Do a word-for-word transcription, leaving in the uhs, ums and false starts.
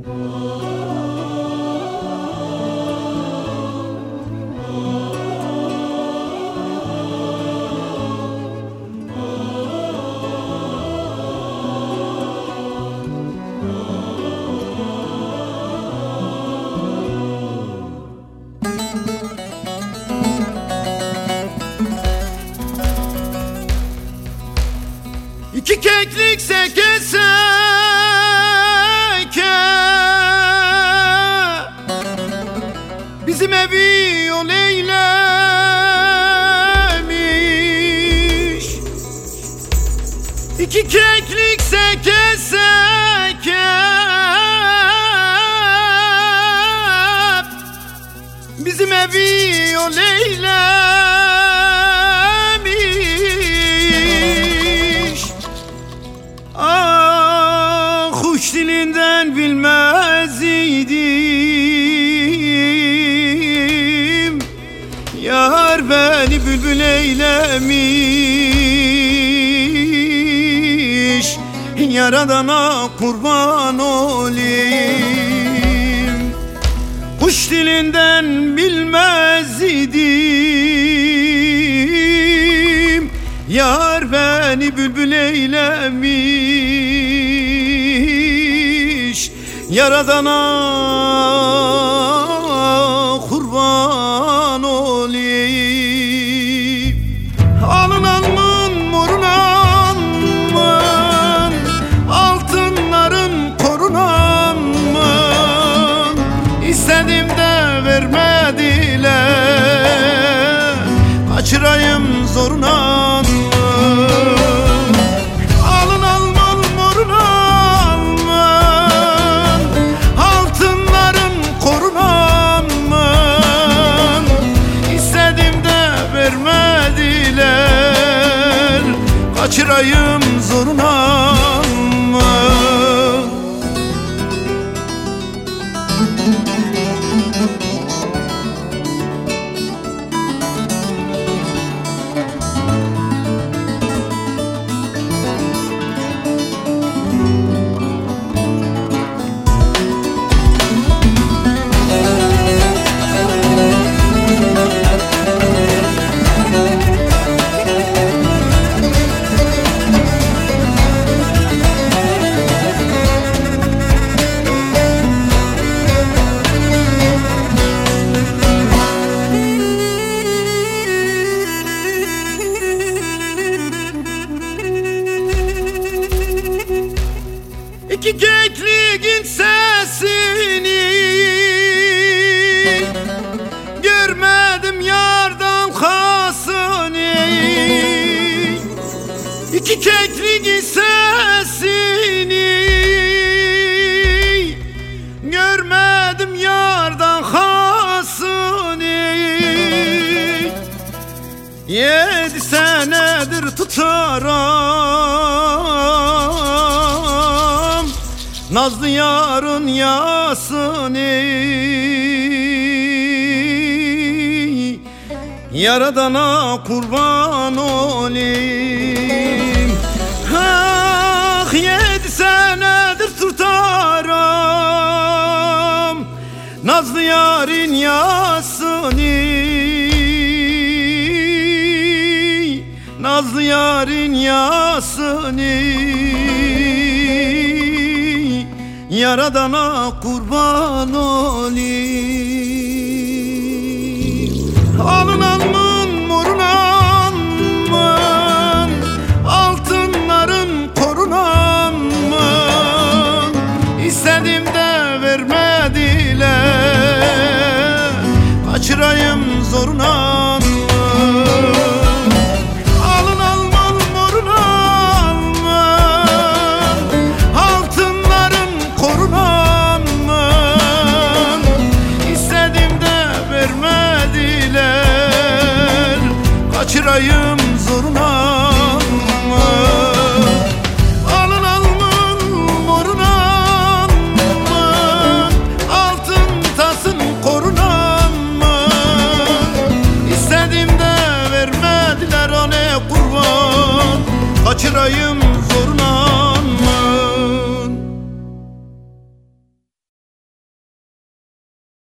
İki keklik seke seke bizim evi yol eylemiş. İki keklik seke seke bizim evi yol eylemiş. Kuş dilinden bilmez idim, yar beni bülbül eylemiş. Yaradana kurban olayım. Kuş dilinden bilmez idim, yar beni bülbül eylemiş. Yaradana kurban olayım. Alın almın morun almın, altınların korunan mı? İstedim de vermediler, kaçırayım zoruna mı? Kaçırayım zoruna mı? İki kekliğin sesini görmedim yardan kasını. İki kekliğin sesini görmedim yardan kasını. Yedi senedir tutarım nazlı yarın yasını. Yaradana kurban olayım. Ah, yedi senedir tutarım nazlı yarın yasını. Nazlı yarın yasını. Yaradana kurban olayım. Alın